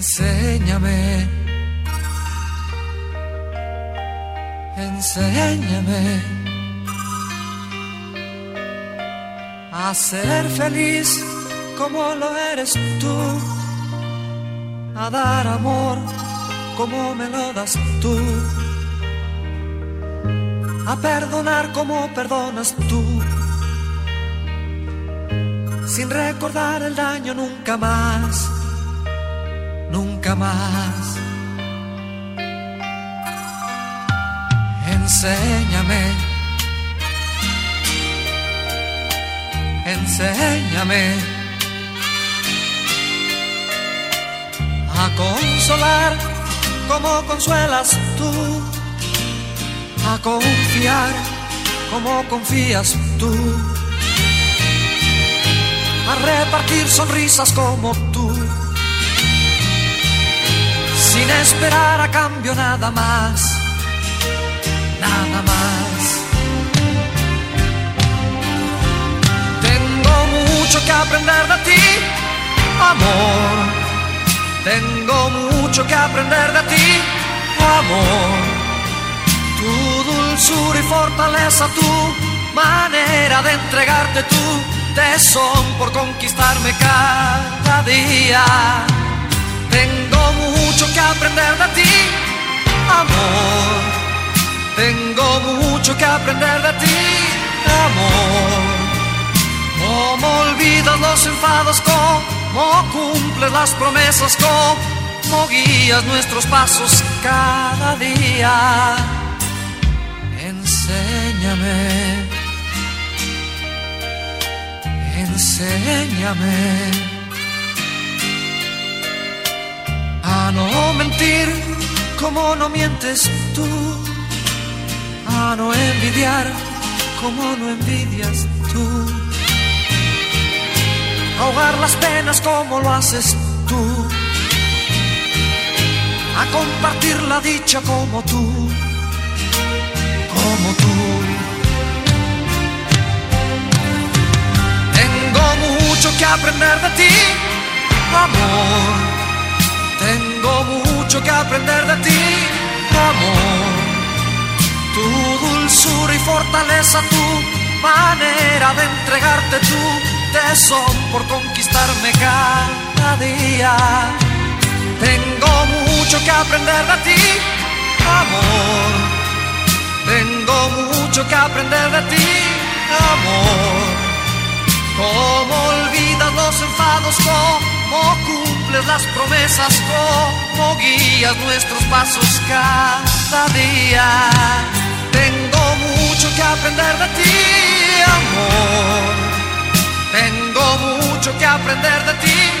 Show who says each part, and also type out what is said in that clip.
Speaker 1: Enséñame, enséñame a ser feliz como lo eres tú, a dar amor como me lo das tú, a perdonar como perdonas tú, sin recordar el daño nunca más, nunca más. Enséñame, enséñame a consolar como consuelas tú, a confiar como confías tú, a repartir sonrisas como tú, sin esperar a cambio nada más, nada más. Tengo mucho que aprender de ti, amor. Tengo mucho que aprender de ti, amor. Tu dulzura y fortaleza, tu manera de entregarte tu tesón por conquistarme cada día. Tengo mucho que aprender de ti, amor. Tengo mucho que aprender de ti, amor. Cómo olvidas los enfados, cómo cumples las promesas, cómo guías nuestros pasos cada día. Enséñame, enséñame a no mentir como no mientes tú, a no envidiar como no envidias tú, ahogar las penas como lo haces tú, a compartir la dicha como tú, como tú. Tengo mucho que aprender de ti, amor. Tengo mucho que aprender de ti, amor. Tu dulzura y fortaleza, tu manera de entregarte tu tesón por conquistarme cada día. Tengo mucho que aprender de ti, amor. Tengo mucho que aprender de ti, amor. Cómo olvidas los enfados, cómo cumples las promesas, cómo guías nuestros pasos cada día. Tengo mucho que aprender de ti, amor. Tengo mucho que aprender de ti,